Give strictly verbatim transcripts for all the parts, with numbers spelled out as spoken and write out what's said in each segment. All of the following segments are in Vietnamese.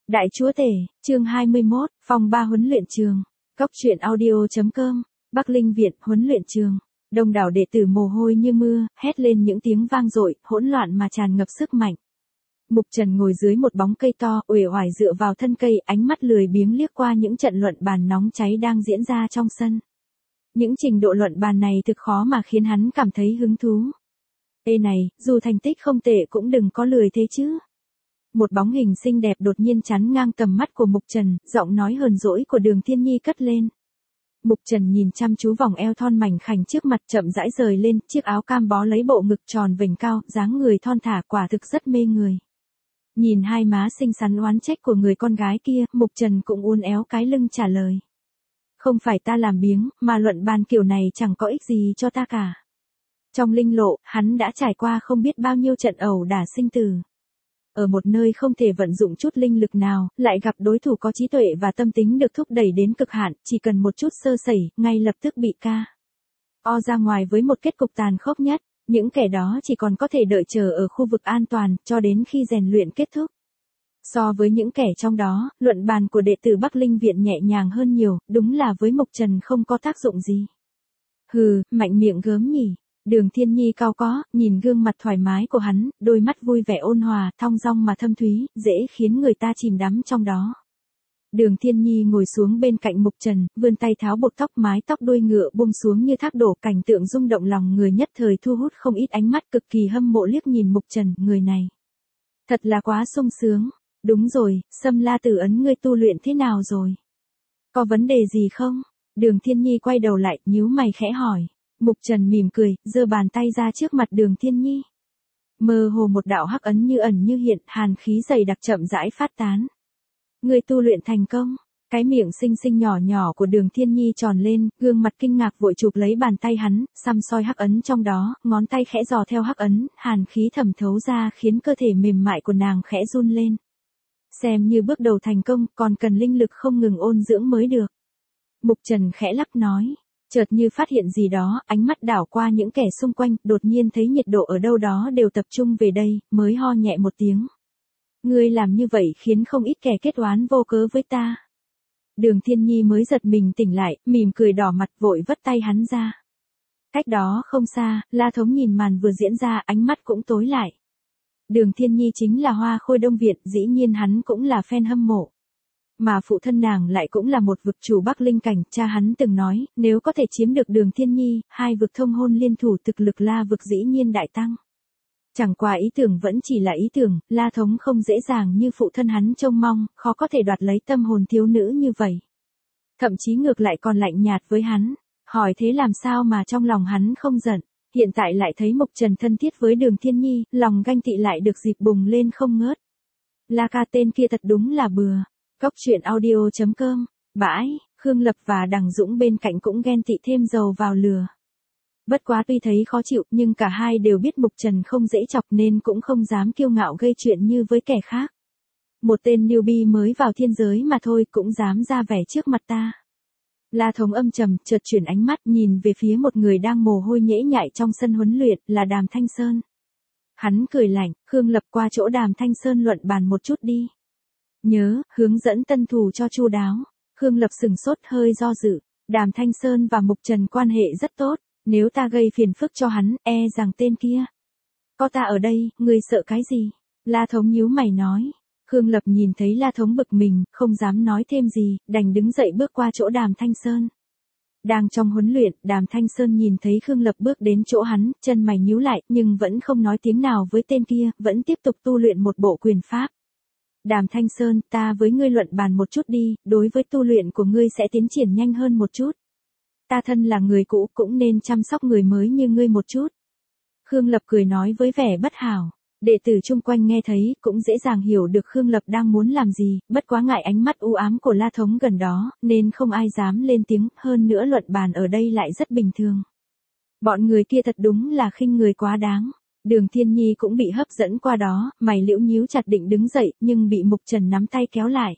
Đại chúa tể, chương hai mươi mốt, phòng ba huấn luyện trường. Cốc truyện audio chấm com, Bắc Linh Viện, huấn luyện trường. Đông đảo đệ tử mồ hôi như mưa, hét lên những tiếng vang dội, hỗn loạn mà tràn ngập sức mạnh. Mục Trần ngồi dưới một bóng cây to, uể oải dựa vào thân cây, ánh mắt lười biếng liếc qua những trận luận bàn nóng cháy đang diễn ra trong sân. Những trình độ luận bàn này thực khó mà khiến hắn cảm thấy hứng thú. Ê này, dù thành tích không tệ cũng đừng có lười thế chứ. Một bóng hình xinh đẹp đột nhiên chắn ngang tầm mắt của Mục Trần, giọng nói hờn dỗi của Đường Thiên Nhi cất lên. Mục Trần nhìn chăm chú vòng eo thon mảnh khảnh trước mặt, chậm rãi rời lên, chiếc áo cam bó lấy bộ ngực tròn vành cao, dáng người thon thả quả thực rất mê người. Nhìn hai má xinh xắn oán trách của người con gái kia, Mục Trần cũng uốn éo cái lưng trả lời. Không phải ta làm biếng, mà luận bàn kiểu này chẳng có ích gì cho ta cả. Trong linh lộ, hắn đã trải qua không biết bao nhiêu trận ẩu đả sinh tử. Ở một nơi không thể vận dụng chút linh lực nào, lại gặp đối thủ có trí tuệ và tâm tính được thúc đẩy đến cực hạn, chỉ cần một chút sơ sẩy, ngay lập tức bị ca o ra ngoài với một kết cục tàn khốc nhất. Những kẻ đó chỉ còn có thể đợi chờ ở khu vực an toàn, cho đến khi rèn luyện kết thúc. So với những kẻ trong đó, luận bàn của đệ tử Bắc Linh Viện nhẹ nhàng hơn nhiều, đúng là với Mục Trần không có tác dụng gì. Hừ, mạnh miệng gớm nhỉ. Đường Thiên Nhi cao có, nhìn gương mặt thoải mái của hắn, đôi mắt vui vẻ ôn hòa, thong dong mà thâm thúy, dễ khiến người ta chìm đắm trong đó. Đường Thiên Nhi ngồi xuống bên cạnh Mục Trần, vươn tay tháo buộc tóc, mái tóc đuôi ngựa buông xuống như thác đổ, cảnh tượng rung động lòng người nhất thời thu hút không ít ánh mắt cực kỳ hâm mộ liếc nhìn Mục Trần, người này. Thật là quá sung sướng. Đúng rồi, Sâm La Tử Ấn ngươi tu luyện thế nào rồi? Có vấn đề gì không? Đường Thiên Nhi quay đầu lại, nhíu mày khẽ hỏi. Mục Trần mỉm cười, giơ bàn tay ra trước mặt Đường Thiên Nhi. Mơ hồ một đạo hắc ấn như ẩn như hiện, hàn khí dày đặc chậm rãi phát tán. Ngươi tu luyện thành công. Cái miệng xinh xinh nhỏ nhỏ của Đường Thiên Nhi tròn lên, gương mặt kinh ngạc vội chụp lấy bàn tay hắn, săm soi hắc ấn trong đó, ngón tay khẽ dò theo hắc ấn, hàn khí thẩm thấu ra khiến cơ thể mềm mại của nàng khẽ run lên. Xem như bước đầu thành công, còn cần linh lực không ngừng ôn dưỡng mới được. Mục Trần khẽ lắc nói. Chợt như phát hiện gì đó, ánh mắt đảo qua những kẻ xung quanh, đột nhiên thấy nhiệt độ ở đâu đó đều tập trung về đây, mới ho nhẹ một tiếng. Ngươi làm như vậy khiến không ít kẻ kết oán vô cớ với ta. Đường Thiên Nhi mới giật mình tỉnh lại, mỉm cười đỏ mặt vội vất tay hắn ra. Cách đó không xa, La Thống nhìn màn vừa diễn ra, ánh mắt cũng tối lại. Đường Thiên Nhi chính là hoa khôi Đông Viện, dĩ nhiên hắn cũng là fan hâm mộ. Mà phụ thân nàng lại cũng là một vực chủ Bắc Linh cảnh, cha hắn từng nói, nếu có thể chiếm được Đường Thiên Nhi, hai vực thông hôn liên thủ thực lực La vực dĩ nhiên đại tăng. Chẳng qua ý tưởng vẫn chỉ là ý tưởng, La Thống không dễ dàng như phụ thân hắn trông mong, khó có thể đoạt lấy tâm hồn thiếu nữ như vậy. Thậm chí ngược lại còn lạnh nhạt với hắn, hỏi thế làm sao mà trong lòng hắn không giận, hiện tại lại thấy Mục Trần thân thiết với Đường Thiên Nhi, lòng ganh tị lại được dịp bùng lên không ngớt. La ca tên kia thật đúng là bừa. Cốc truyện audio chấm com, bãi, Khương Lập và Đằng Dũng bên cạnh cũng ghen tị thêm dầu vào lửa. Bất quá tuy thấy khó chịu nhưng cả hai đều biết Mục Trần không dễ chọc nên cũng không dám kiêu ngạo gây chuyện như với kẻ khác. Một tên newbie mới vào thiên giới mà thôi cũng dám ra vẻ trước mặt ta. La Thống âm trầm, chợt chuyển ánh mắt nhìn về phía một người đang mồ hôi nhễ nhại trong sân huấn luyện, là Đàm Thanh Sơn. Hắn cười lạnh, Khương Lập qua chỗ Đàm Thanh Sơn luận bàn một chút đi. Nhớ, hướng dẫn tân thủ cho chu đáo. Khương Lập sừng sốt hơi do dự. Đàm Thanh Sơn và Mục Trần quan hệ rất tốt. Nếu ta gây phiền phức cho hắn, e rằng tên kia. Có ta ở đây, ngươi sợ cái gì? La Thống nhíu mày nói. Khương Lập nhìn thấy La Thống bực mình, không dám nói thêm gì, đành đứng dậy bước qua chỗ Đàm Thanh Sơn. Đang trong huấn luyện, Đàm Thanh Sơn nhìn thấy Khương Lập bước đến chỗ hắn, chân mày nhíu lại, nhưng vẫn không nói tiếng nào với tên kia, vẫn tiếp tục tu luyện một bộ quyền pháp. Đàm Thanh Sơn, ta với ngươi luận bàn một chút đi, đối với tu luyện của ngươi sẽ tiến triển nhanh hơn một chút. Ta thân là người cũ cũng nên chăm sóc người mới như ngươi một chút. Khương Lập cười nói với vẻ bất hảo. Đệ tử chung quanh nghe thấy cũng dễ dàng hiểu được Khương Lập đang muốn làm gì, bất quá ngại ánh mắt u ám của La Thống gần đó, nên không ai dám lên tiếng, hơn nữa luận bàn ở đây lại rất bình thường. Bọn người kia thật đúng là khinh người quá đáng. Đường Thiên Nhi cũng bị hấp dẫn qua đó, mày liễu nhíu chặt định đứng dậy, nhưng bị Mục Trần nắm tay kéo lại.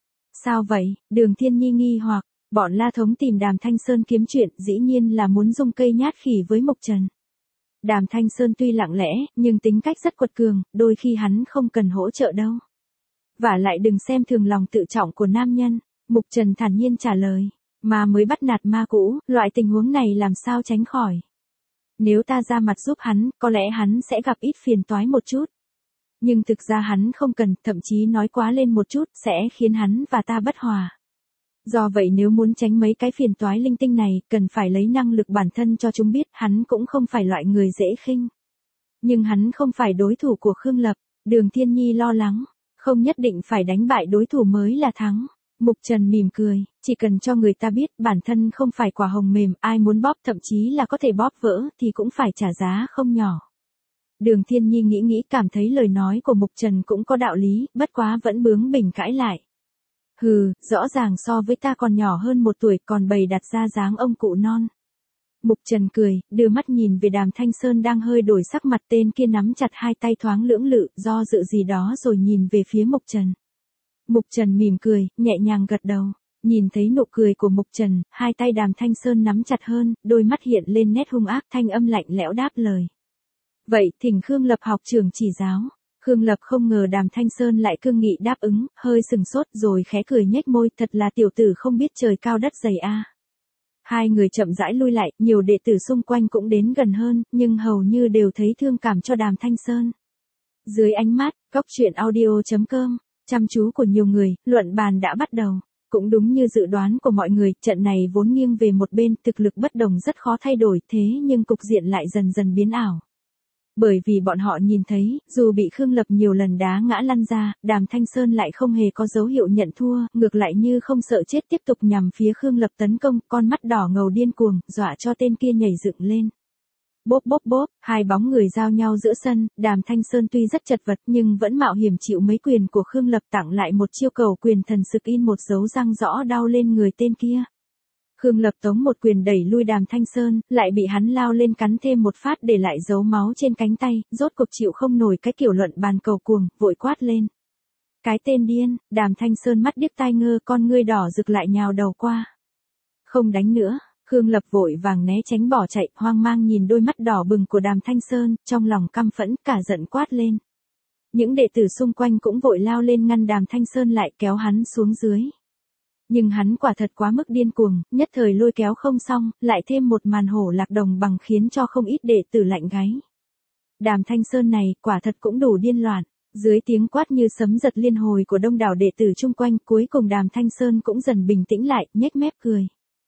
Sao vậy? Đường Thiên Nhi nghi hoặc, bọn La Thống tìm Đàm Thanh Sơn kiếm chuyện, dĩ nhiên là muốn dùng cây nhát khỉ với Mục Trần. Đàm Thanh Sơn tuy lặng lẽ, nhưng tính cách rất quật cường, đôi khi hắn không cần hỗ trợ đâu. Vả lại đừng xem thường lòng tự trọng của nam nhân, Mục Trần thản nhiên trả lời. Mà mới bắt nạt ma cũ, loại tình huống này làm sao tránh khỏi. Nếu ta ra mặt giúp hắn, có lẽ hắn sẽ gặp ít phiền toái một chút. Nhưng thực ra hắn không cần, thậm chí nói quá lên một chút, sẽ khiến hắn và ta bất hòa. Do vậy nếu muốn tránh mấy cái phiền toái linh tinh này, cần phải lấy năng lực bản thân cho chúng biết, hắn cũng không phải loại người dễ khinh. Nhưng hắn không phải đối thủ của Khương Lập, Đường Thiên Nhi lo lắng, không nhất định phải đánh bại đối thủ mới là thắng. Mục Trần mỉm cười, chỉ cần cho người ta biết bản thân không phải quả hồng mềm, ai muốn bóp thậm chí là có thể bóp vỡ thì cũng phải trả giá không nhỏ. Đường Thiên Nhi nghĩ nghĩ cảm thấy lời nói của Mục Trần cũng có đạo lý, bất quá vẫn bướng bỉnh cãi lại. Hừ, rõ ràng so với ta còn nhỏ hơn một tuổi còn bày đặt ra dáng ông cụ non. Mục Trần cười, đưa mắt nhìn về Đàm Thanh Sơn đang hơi đổi sắc mặt, tên kia nắm chặt hai tay thoáng lưỡng lự, do dự gì đó rồi nhìn về phía Mục Trần. Mục Trần mỉm cười, nhẹ nhàng gật đầu. Nhìn thấy nụ cười của Mục Trần, hai tay Đàm Thanh Sơn nắm chặt hơn, đôi mắt hiện lên nét hung ác, thanh âm lạnh lẽo đáp lời. Vậy thỉnh Khương Lập học trưởng chỉ giáo. Khương Lập không ngờ Đàm Thanh Sơn lại cương nghị đáp ứng, hơi sừng sốt rồi khẽ cười nhếch môi, thật là tiểu tử không biết trời cao đất dày a. Hai người chậm rãi lui lại, nhiều đệ tử xung quanh cũng đến gần hơn, nhưng hầu như đều thấy thương cảm cho Đàm Thanh Sơn. Dưới ánh mắt, góc truyện audio chấm com, chăm chú của nhiều người, luận bàn đã bắt đầu. Cũng đúng như dự đoán của mọi người, trận này vốn nghiêng về một bên, thực lực bất đồng rất khó thay đổi, thế nhưng cục diện lại dần dần biến ảo. Bởi vì bọn họ nhìn thấy, dù bị Khương Lập nhiều lần đá ngã lăn ra, Đàm Thanh Sơn lại không hề có dấu hiệu nhận thua, ngược lại như không sợ chết tiếp tục nhằm phía Khương Lập tấn công, con mắt đỏ ngầu điên cuồng, dọa cho tên kia nhảy dựng lên. Bốp bốp bốp, hai bóng người giao nhau giữa sân, Đàm Thanh Sơn tuy rất chật vật nhưng vẫn mạo hiểm chịu mấy quyền của Khương Lập, tặng lại một chiêu cầu quyền thần sực in một dấu răng rõ đau lên người tên kia. Khương Lập tống một quyền đẩy lui Đàm Thanh Sơn, lại bị hắn lao lên cắn thêm một phát để lại dấu máu trên cánh tay, rốt cuộc chịu không nổi cái kiểu luận bàn cầu cuồng, vội quát lên. Cái tên điên, Đàm Thanh Sơn mắt điếc tai ngơ, con ngươi đỏ rực lại nhào đầu qua. Không đánh nữa, Khương Lập vội vàng né tránh bỏ chạy, hoang mang nhìn đôi mắt đỏ bừng của Đàm Thanh Sơn, trong lòng căm phẫn, cả giận quát lên. Những đệ tử xung quanh cũng vội lao lên ngăn Đàm Thanh Sơn lại, kéo hắn xuống dưới. Nhưng hắn quả thật quá mức điên cuồng, nhất thời lôi kéo không xong, lại thêm một màn hổ lạc đồng bằng khiến cho không ít đệ tử lạnh gáy. Đàm Thanh Sơn này, quả thật cũng đủ điên loạn. Dưới tiếng quát như sấm giật liên hồi của đông đảo đệ tử chung quanh, cuối cùng Đàm Thanh Sơn cũng dần bình tĩnh lại, nhếch mép cười.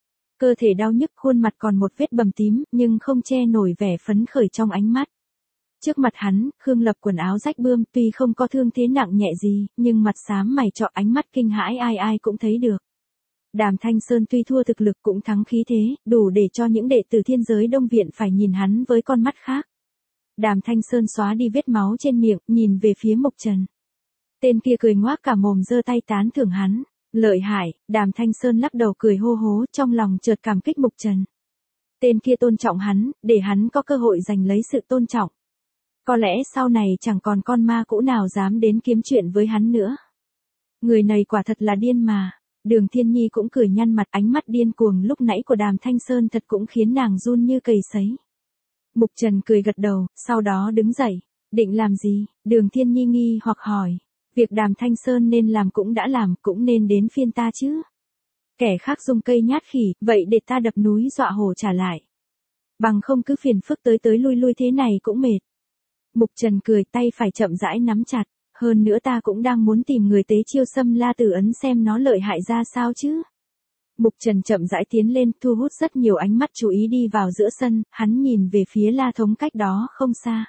Cơ thể đau nhức, khuôn mặt còn một vết bầm tím, nhưng không che nổi vẻ phấn khởi trong ánh mắt. Trước mặt hắn, Khương Lập quần áo rách bươm, tuy không có thương thế nặng nhẹ gì, nhưng mặt xám mày trọ, ánh mắt kinh hãi ai ai cũng thấy được. Đàm Thanh Sơn tuy thua thực lực cũng thắng khí thế, đủ để cho những đệ tử thiên giới Đông Viện phải nhìn hắn với con mắt khác. Đàm Thanh Sơn xóa đi vết máu trên miệng, nhìn về phía Mục Trần. Tên kia cười ngoác cả mồm giơ tay tán thưởng hắn. Lợi hại, Đàm Thanh Sơn lắc đầu cười hô hố, trong lòng chợt cảm kích Mục Trần. Tên kia tôn trọng hắn, để hắn có cơ hội giành lấy sự tôn trọng. Có lẽ sau này chẳng còn con ma cũ nào dám đến kiếm chuyện với hắn nữa. Người này quả thật là điên mà. Đường Thiên Nhi cũng cười nhăn mặt, ánh mắt điên cuồng lúc nãy của Đàm Thanh Sơn thật cũng khiến nàng run như cầy sấy. Mục Trần cười gật đầu, sau đó đứng dậy. Định làm gì? Đường Thiên Nhi nghi hoặc hỏi. Việc Đàm Thanh Sơn nên làm cũng đã làm, cũng nên đến phiên ta chứ. Kẻ khác dùng cây nhát khỉ, vậy để ta đập núi dọa hổ trả lại. Bằng không cứ phiền phức tới tới lui lui thế này cũng mệt. Mục Trần cười, tay phải chậm rãi nắm chặt. Hơn nữa ta cũng đang muốn tìm người tế chiêu Xâm La Tử Ấn xem nó lợi hại ra sao chứ. Mục Trần chậm rãi tiến lên, thu hút rất nhiều ánh mắt chú ý đi vào giữa sân, hắn nhìn về phía La Thống cách đó không xa.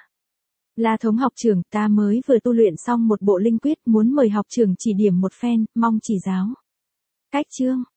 La Thống học trưởng, ta mới vừa tu luyện xong một bộ linh quyết, muốn mời học trưởng chỉ điểm một phen, mong chỉ giáo. Cách chương,